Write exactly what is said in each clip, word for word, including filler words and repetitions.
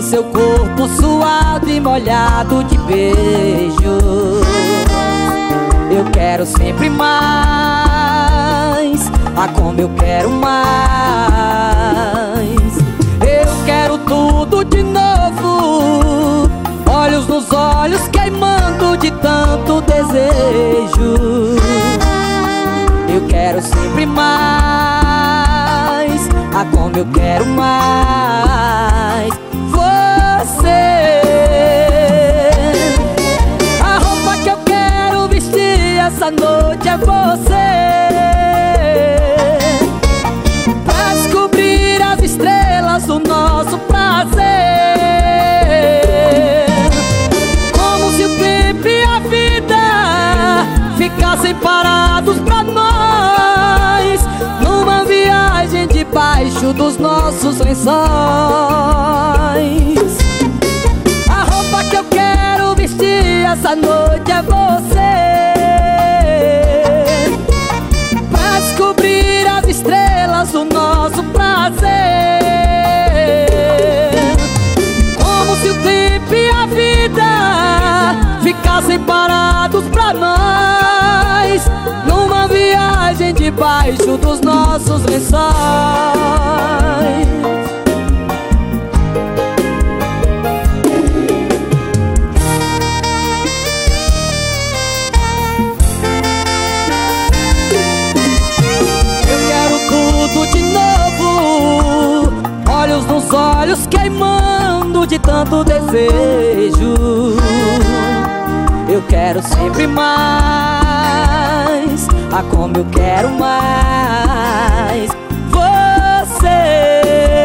seu corpo suado e molhado de beijos. Eu quero sempre mais, ah, como eu quero mais. Eu quero tudo de novo, olhos nos olhos queimando de tanto desejo. Eu quero sempre mais, ah, como eu quero mais você. A roupa que eu quero vestir essa noite é você, pra descobrir as estrelas do nosso prazer. Como se o tempo e a vida ficassem parados pra nós, numa viagem debaixo dos nossos lençóis. A roupa que eu quero vestir essa noite é você, pra descobrir as estrelas do nosso prazer. Como se o tempo e a vida ficassem parados pra nós, numa viagem debaixo dos nossos lençóis. Eu quero tudo de novo, olhos nos olhos queimando de tanto desejo. Eu quero sempre mais, ah, como eu quero mais você.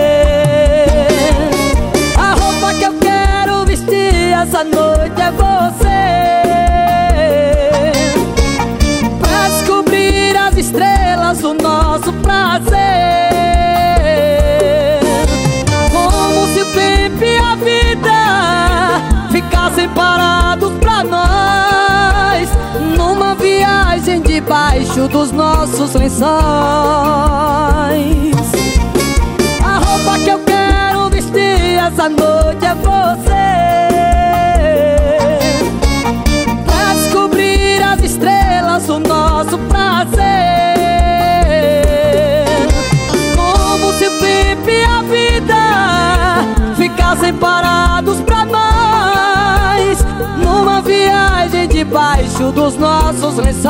A roupa que eu quero vestir essa noite é você, pra descobrir as estrelas do nosso prazer. Como se o tempo e a vida ficassem parados pra nós, numa viagem debaixo dos nossos lençóis. A roupa que eu quero vestir essa noite é você, pra descobrir as estrelas do nosso prazer. Como se o tempo e a vida ficassem parados pra nós, numa viagem debaixo dos nossos lençóis.